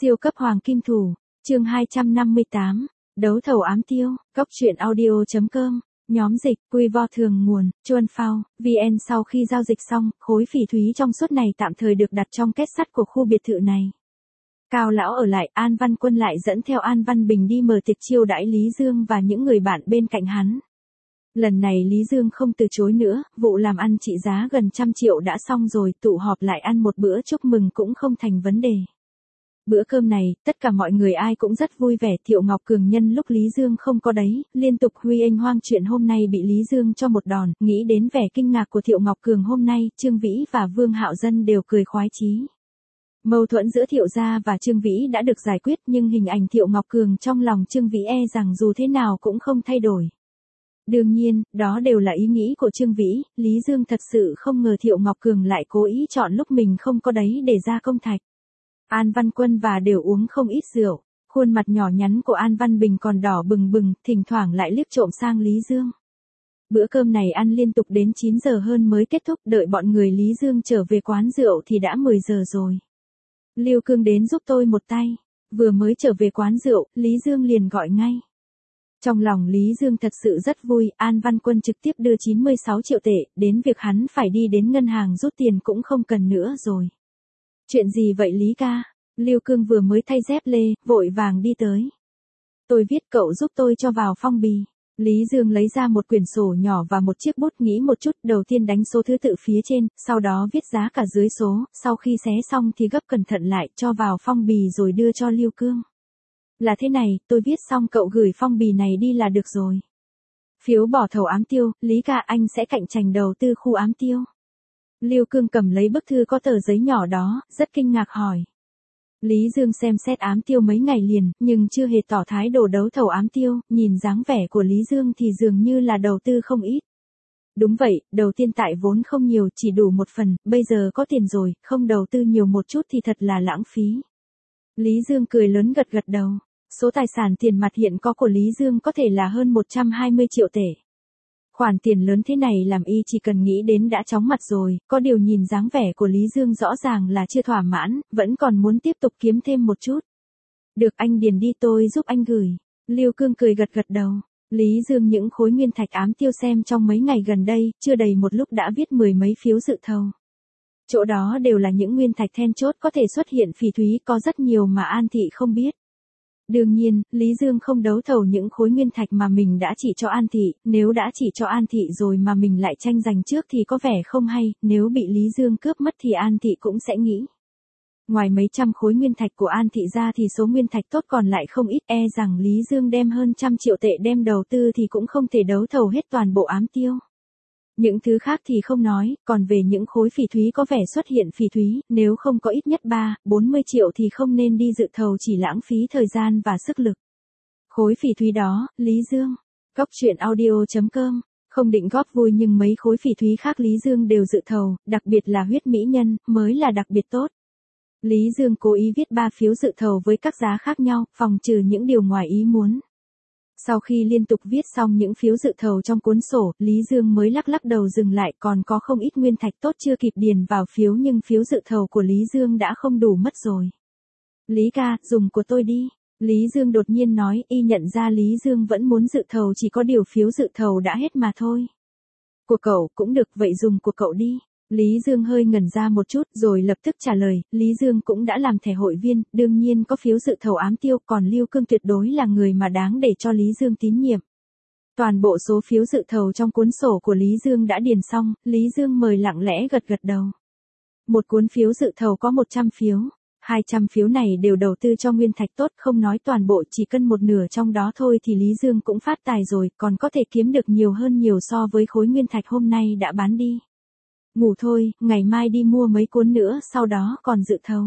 Siêu cấp hoàng kim thủ, chương 258, đấu thầu ám tiêu, góc truyện audio.com, nhóm dịch, quy vo thường nguồn, chuan phao, VN. Sau khi giao dịch xong, khối phỉ thúy trong suốt này tạm thời được đặt trong két sắt của khu biệt thự này. Cao lão ở lại, An Văn Quân lại dẫn theo An Văn Bình đi mở tiệc chiêu đãi Lý Dương và những người bạn bên cạnh hắn. Lần này Lý Dương không từ chối nữa, vụ làm ăn trị giá gần 100 triệu đã xong rồi, tụ họp lại ăn một bữa chúc mừng cũng không thành vấn đề. Bữa cơm này, tất cả mọi người ai cũng rất vui vẻ. Thiệu Ngọc Cường nhân lúc Lý Dương không có đấy, liên tục huy anh hoang chuyện hôm nay bị Lý Dương cho một đòn. Nghĩ đến vẻ kinh ngạc của Thiệu Ngọc Cường hôm nay, Trương Vĩ và Vương Hạo Dân đều cười khoái chí. Mâu thuẫn giữa Thiệu gia và Trương Vĩ đã được giải quyết, nhưng hình ảnh Thiệu Ngọc Cường trong lòng Trương Vĩ rằng dù thế nào cũng không thay đổi. Đương nhiên, đó đều là ý nghĩ của Trương Vĩ. Lý Dương thật sự không ngờ Thiệu Ngọc Cường lại cố ý chọn lúc mình không có đấy để ra công thạch. An Văn Quân và đều uống không ít rượu, khuôn mặt nhỏ nhắn của An Văn Bình còn đỏ bừng bừng, thỉnh thoảng lại liếc trộm sang Lý Dương. Bữa cơm này ăn liên tục đến 9 giờ hơn mới kết thúc, đợi bọn người Lý Dương trở về quán rượu thì đã 10 giờ rồi. Lưu Cương đến giúp tôi một tay, vừa mới trở về quán rượu, Lý Dương liền gọi ngay. Trong lòng Lý Dương thật sự rất vui, An Văn Quân trực tiếp đưa 96 triệu tệ, đến việc hắn phải đi đến ngân hàng rút tiền cũng không cần nữa rồi. Chuyện gì vậy Lý ca? Lưu Cương vừa mới thay dép lê, vội vàng đi tới. Tôi viết, cậu giúp tôi cho vào phong bì. Lý Dương lấy ra một quyển sổ nhỏ và một chiếc bút, nghĩ một chút, đầu tiên đánh số thứ tự phía trên, sau đó viết giá cả dưới số, sau khi xé xong thì gấp cẩn thận lại, cho vào phong bì rồi đưa cho Lưu Cương. Là thế này, tôi viết xong cậu gửi phong bì này đi là được rồi. Phiếu bỏ thầu ám tiêu, Lý ca, anh sẽ cạnh tranh đầu tư khu ám tiêu. Lưu Cương cầm lấy bức thư có tờ giấy nhỏ đó, rất kinh ngạc hỏi. Lý Dương xem xét ám tiêu mấy ngày liền, nhưng chưa hề tỏ thái độ đấu thầu ám tiêu, nhìn dáng vẻ của Lý Dương thì dường như là đầu tư không ít. Đúng vậy, đầu tiên tại vốn không nhiều, chỉ đủ một phần, bây giờ có tiền rồi, không đầu tư nhiều một chút thì thật là lãng phí. Lý Dương cười lớn gật gật đầu. Số tài sản tiền mặt hiện có của Lý Dương có thể là hơn 120 triệu tệ. Khoản tiền lớn thế này làm y chỉ cần nghĩ đến đã chóng mặt rồi, có điều nhìn dáng vẻ của Lý Dương rõ ràng là chưa thỏa mãn, vẫn còn muốn tiếp tục kiếm thêm một chút. Được, anh điền đi, tôi giúp anh gửi. Lưu Cương cười gật gật đầu. Lý Dương những khối nguyên thạch ám tiêu xem trong mấy ngày gần đây, chưa đầy một lúc đã viết 10 mấy phiếu dự thầu. Chỗ đó đều là những nguyên thạch then chốt có thể xuất hiện phỉ thúy, có rất nhiều mà An Thị không biết. Đương nhiên, Lý Dương không đấu thầu những khối nguyên thạch mà mình đã chỉ cho An Thị, nếu đã chỉ cho An Thị rồi mà mình lại tranh giành trước thì có vẻ không hay, nếu bị Lý Dương cướp mất thì An Thị cũng sẽ nghĩ. Ngoài mấy trăm khối nguyên thạch của An Thị ra thì số nguyên thạch tốt còn lại không ít, rằng Lý Dương đem hơn 100 triệu tệ đem đầu tư thì cũng không thể đấu thầu hết toàn bộ ám tiêu. Những thứ khác thì không nói, còn về những khối phỉ thúy có vẻ xuất hiện phỉ thúy, nếu không có ít nhất 40 triệu thì không nên đi dự thầu, chỉ lãng phí thời gian và sức lực. Khối phỉ thúy đó, Lý Dương. Góc truyện audio.com, không định góp vui nhưng mấy khối phỉ thúy khác Lý Dương đều dự thầu, đặc biệt là huyết mỹ nhân, mới là đặc biệt tốt. Lý Dương cố ý viết 3 phiếu dự thầu với các giá khác nhau, phòng trừ những điều ngoài ý muốn. Sau khi liên tục viết xong những phiếu dự thầu trong cuốn sổ, Lý Dương mới lắc lắc đầu dừng lại, còn có không ít nguyên thạch tốt chưa kịp điền vào phiếu nhưng phiếu dự thầu của Lý Dương đã không đủ mất rồi. Lý ca, dùng của tôi đi. Lý Dương đột nhiên nói, y nhận ra Lý Dương vẫn muốn dự thầu, chỉ có điều phiếu dự thầu đã hết mà thôi. Của cậu cũng được, vậy dùng của cậu đi. Lý Dương hơi ngẩn ra một chút rồi lập tức trả lời, Lý Dương cũng đã làm thẻ hội viên, đương nhiên có phiếu dự thầu ám tiêu, còn Lưu Cương tuyệt đối là người mà đáng để cho Lý Dương tín nhiệm. Toàn bộ số phiếu dự thầu trong cuốn sổ của Lý Dương đã điền xong, Lý Dương mời lặng lẽ gật gật đầu. Một cuốn phiếu dự thầu có 100 phiếu, 200 phiếu này đều đầu tư cho nguyên thạch tốt, không nói toàn bộ, chỉ cân một nửa trong đó thôi thì Lý Dương cũng phát tài rồi, còn có thể kiếm được nhiều hơn nhiều so với khối nguyên thạch hôm nay đã bán đi. Ngủ thôi, ngày mai đi mua mấy cuốn nữa, sau đó còn dự thầu.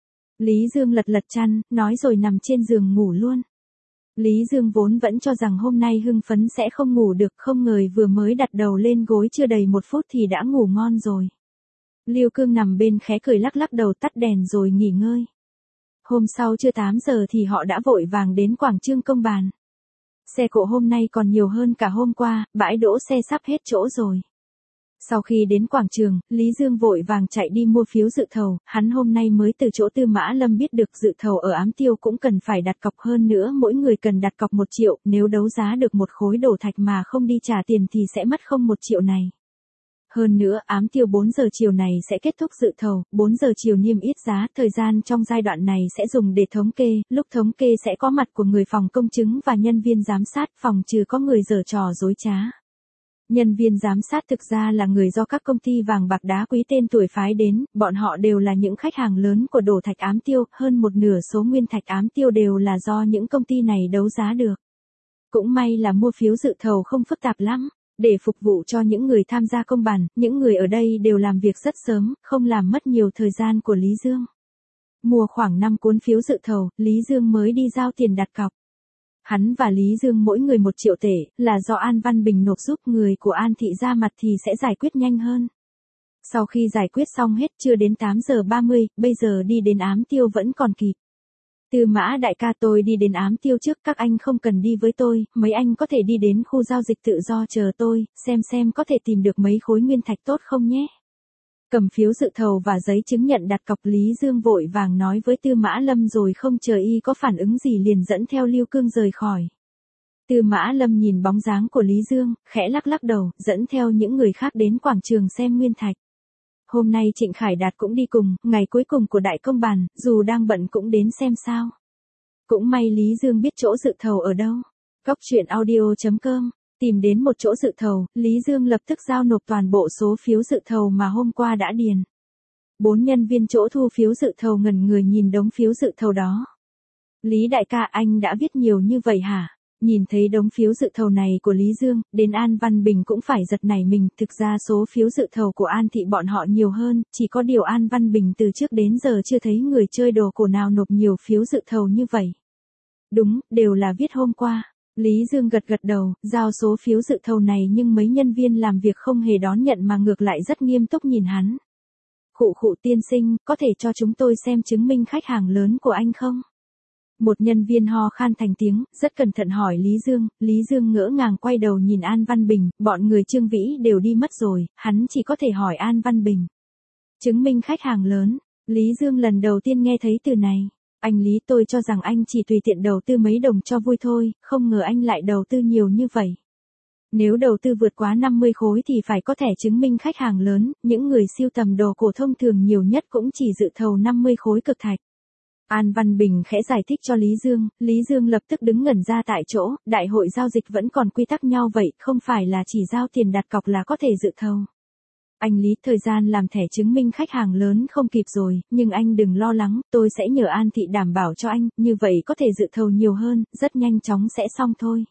Lý Dương lật lật chăn, nói rồi nằm trên giường ngủ luôn. Lý Dương vốn vẫn cho rằng hôm nay hưng phấn sẽ không ngủ được, không ngờ vừa mới đặt đầu lên gối chưa đầy 1 phút thì đã ngủ ngon rồi. Lưu Cương nằm bên khẽ cười lắc lắc đầu, tắt đèn rồi nghỉ ngơi. Hôm sau chưa 8 giờ thì họ đã vội vàng đến quảng trường Công Bàn. Xe cộ hôm nay còn nhiều hơn cả hôm qua, bãi đỗ xe sắp hết chỗ rồi. Sau khi đến quảng trường, Lý Dương vội vàng chạy đi mua phiếu dự thầu, hắn hôm nay mới từ chỗ Tư Mã Lâm biết được dự thầu ở Ám Tiêu cũng cần phải đặt cọc, hơn nữa mỗi người cần đặt cọc 1 triệu, nếu đấu giá được một khối đổ thạch mà không đi trả tiền thì sẽ mất không 1 triệu này. Hơn nữa, Ám Tiêu 4 giờ chiều này sẽ kết thúc dự thầu, 4 giờ chiều niêm yết giá, thời gian trong giai đoạn này sẽ dùng để thống kê, lúc thống kê sẽ có mặt của người phòng công chứng và nhân viên giám sát, phòng trừ có người giở trò dối trá. Nhân viên giám sát thực ra là người do các công ty vàng bạc đá quý tên tuổi phái đến, bọn họ đều là những khách hàng lớn của đổ thạch Ám Tiêu, hơn một nửa số nguyên thạch Ám Tiêu đều là do những công ty này đấu giá được. Cũng may là mua phiếu dự thầu không phức tạp lắm. Để phục vụ cho những người tham gia công bàn, những người ở đây đều làm việc rất sớm, không làm mất nhiều thời gian của Lý Dương. Mua khoảng 5 cuốn phiếu dự thầu, Lý Dương mới đi giao tiền đặt cọc. Hắn và Lý Dương mỗi người 1 triệu tệ, là do An Văn Bình nộp giúp, người của An Thị ra mặt thì sẽ giải quyết nhanh hơn. Sau khi giải quyết xong hết chưa đến 8 giờ 30, bây giờ đi đến Ám Tiêu vẫn còn kịp. Tư Mã đại ca, tôi đi đến Ám Tiêu trước, các anh không cần đi với tôi, mấy anh có thể đi đến khu giao dịch tự do chờ tôi, xem có thể tìm được mấy khối nguyên thạch tốt không nhé. Cầm phiếu dự thầu và giấy chứng nhận đặt cọc, Lý Dương vội vàng nói với Tư Mã Lâm rồi không chờ y có phản ứng gì liền dẫn theo Lưu Cương rời khỏi. Tư Mã Lâm nhìn bóng dáng của Lý Dương, khẽ lắc lắc đầu, dẫn theo những người khác đến quảng trường xem nguyên thạch. Hôm nay Trịnh Khải Đạt cũng đi cùng, ngày cuối cùng của đại công bàn, dù đang bận cũng đến xem sao. Cũng may Lý Dương biết chỗ dự thầu ở đâu. Góc truyện audio.com. Tìm đến một chỗ dự thầu, Lý Dương lập tức giao nộp toàn bộ số phiếu dự thầu mà hôm qua đã điền. 4 nhân viên chỗ thu phiếu dự thầu ngẩn người nhìn đống phiếu dự thầu đó. Lý đại ca, anh đã viết nhiều như vậy hả? Nhìn thấy đống phiếu dự thầu này của Lý Dương, đến An Văn Bình cũng phải giật nảy mình, thực ra số phiếu dự thầu của An Thị bọn họ nhiều hơn, chỉ có điều An Văn Bình từ trước đến giờ chưa thấy người chơi đồ cổ nào nộp nhiều phiếu dự thầu như vậy. Đúng, đều là viết hôm qua. Lý Dương gật gật đầu, giao số phiếu dự thầu này nhưng mấy nhân viên làm việc không hề đón nhận mà ngược lại rất nghiêm túc nhìn hắn. Khụ tiên sinh, có thể cho chúng tôi xem chứng minh khách hàng lớn của anh không? Một nhân viên ho khan thành tiếng, rất cẩn thận hỏi Lý Dương ngỡ ngàng quay đầu nhìn An Văn Bình, bọn người Trương Vĩ đều đi mất rồi, hắn chỉ có thể hỏi An Văn Bình. Chứng minh khách hàng lớn, Lý Dương lần đầu tiên nghe thấy từ này. Anh Lý, tôi cho rằng anh chỉ tùy tiện đầu tư mấy đồng cho vui thôi, không ngờ anh lại đầu tư nhiều như vậy. Nếu đầu tư vượt quá 50 khối thì phải có thẻ chứng minh khách hàng lớn, những người sưu tầm đồ cổ thông thường nhiều nhất cũng chỉ dự thầu 50 khối cực thạch. An Văn Bình khẽ giải thích cho Lý Dương lập tức đứng ngẩn ra tại chỗ, đại hội giao dịch vẫn còn quy tắc nhau vậy, không phải là chỉ giao tiền đặt cọc là có thể dự thầu. Anh Lý, thời gian làm thẻ chứng minh khách hàng lớn không kịp rồi, nhưng anh đừng lo lắng, tôi sẽ nhờ An Thị đảm bảo cho anh, như vậy có thể dự thầu nhiều hơn, rất nhanh chóng sẽ xong thôi.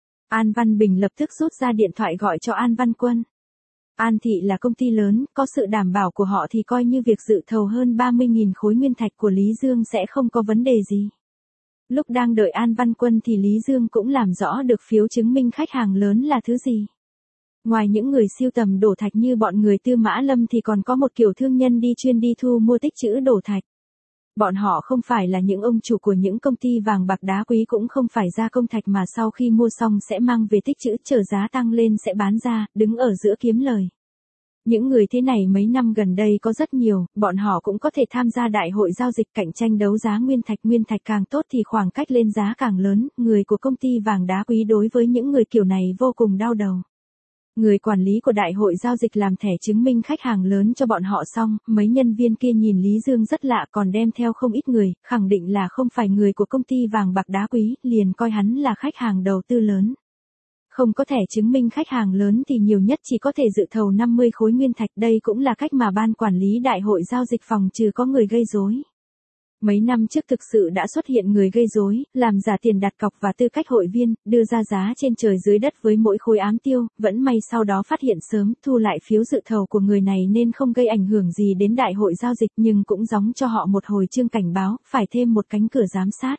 An Văn Bình lập tức rút ra điện thoại gọi cho An Văn Quân. An Thị là công ty lớn, có sự đảm bảo của họ thì coi như việc dự thầu hơn 30.000 khối nguyên thạch của Lý Dương sẽ không có vấn đề gì. Lúc đang đợi An Văn Quân thì Lý Dương cũng làm rõ được phiếu chứng minh khách hàng lớn là thứ gì. Ngoài những người sưu tầm đổ thạch như bọn người Tư Mã Lâm thì còn có một kiểu thương nhân chuyên đi thu mua tích trữ đổ thạch. Bọn họ không phải là những ông chủ của những công ty vàng bạc đá quý, cũng không phải gia công thạch mà sau khi mua xong sẽ mang về tích trữ, chờ giá tăng lên sẽ bán ra, đứng ở giữa kiếm lời. Những người thế này mấy năm gần đây có rất nhiều, bọn họ cũng có thể tham gia đại hội giao dịch cạnh tranh đấu giá nguyên thạch càng tốt thì khoảng cách lên giá càng lớn, người của công ty vàng đá quý đối với những người kiểu này vô cùng đau đầu. Người quản lý của đại hội giao dịch làm thẻ chứng minh khách hàng lớn cho bọn họ xong, mấy nhân viên kia nhìn Lý Dương rất lạ, còn đem theo không ít người, khẳng định là không phải người của công ty vàng bạc đá quý, liền coi hắn là khách hàng đầu tư lớn. Không có thẻ chứng minh khách hàng lớn thì nhiều nhất chỉ có thể dự thầu 50 khối nguyên thạch, đây cũng là cách mà ban quản lý đại hội giao dịch phòng trừ có người gây rối. Mấy năm trước thực sự đã xuất hiện người gây rối, làm giả tiền đặt cọc và tư cách hội viên, đưa ra giá trên trời dưới đất với mỗi khối ám tiêu, vẫn may sau đó phát hiện sớm, thu lại phiếu dự thầu của người này nên không gây ảnh hưởng gì đến đại hội giao dịch, nhưng cũng gióng cho họ một hồi chuông cảnh báo, phải thêm một cánh cửa giám sát.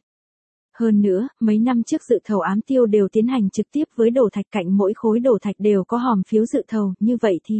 Hơn nữa, mấy năm trước dự thầu ám tiêu đều tiến hành trực tiếp với đổ thạch, cạnh mỗi khối đổ thạch đều có hòm phiếu dự thầu, như vậy thì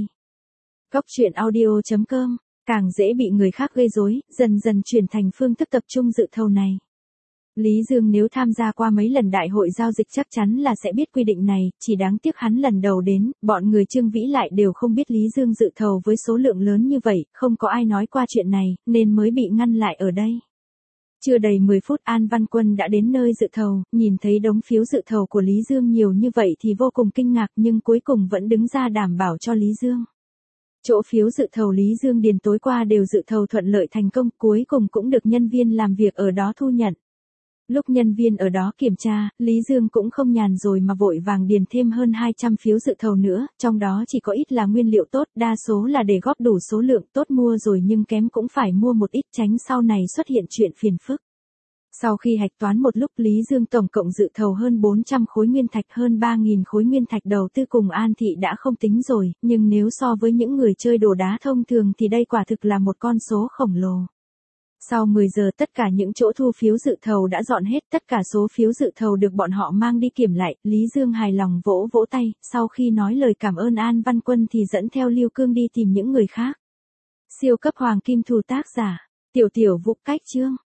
Góc truyện audio.com càng dễ bị người khác gây rối, dần dần chuyển thành phương thức tập trung dự thầu này. Lý Dương nếu tham gia qua mấy lần đại hội giao dịch chắc chắn là sẽ biết quy định này, chỉ đáng tiếc hắn lần đầu đến, bọn người Trương Vĩ lại đều không biết Lý Dương dự thầu với số lượng lớn như vậy, không có ai nói qua chuyện này, nên mới bị ngăn lại ở đây. Chưa đầy 10 phút An Văn Quân đã đến nơi dự thầu, nhìn thấy đống phiếu dự thầu của Lý Dương nhiều như vậy thì vô cùng kinh ngạc nhưng cuối cùng vẫn đứng ra đảm bảo cho Lý Dương. Chỗ phiếu dự thầu Lý Dương điền tối qua đều dự thầu thuận lợi thành công, cuối cùng cũng được nhân viên làm việc ở đó thu nhận. Lúc nhân viên ở đó kiểm tra, Lý Dương cũng không nhàn rồi mà vội vàng điền thêm hơn 200 phiếu dự thầu nữa, trong đó chỉ có ít là nguyên liệu tốt, đa số là để góp đủ số lượng tốt mua rồi nhưng kém cũng phải mua một ít tránh sau này xuất hiện chuyện phiền phức. Sau khi hạch toán một lúc Lý Dương tổng cộng dự thầu hơn 400 khối nguyên thạch, hơn 3.000 khối nguyên thạch đầu tư cùng An Thị đã không tính rồi, nhưng nếu so với những người chơi đồ đá thông thường thì đây quả thực là một con số khổng lồ. Sau 10 giờ tất cả những chỗ thu phiếu dự thầu đã dọn hết, tất cả số phiếu dự thầu được bọn họ mang đi kiểm lại, Lý Dương hài lòng vỗ vỗ tay, sau khi nói lời cảm ơn An Văn Quân thì dẫn theo Lưu Cương đi tìm những người khác. Siêu cấp hoàng kim thủ tác giả, Tiểu Vũ Cách Chương.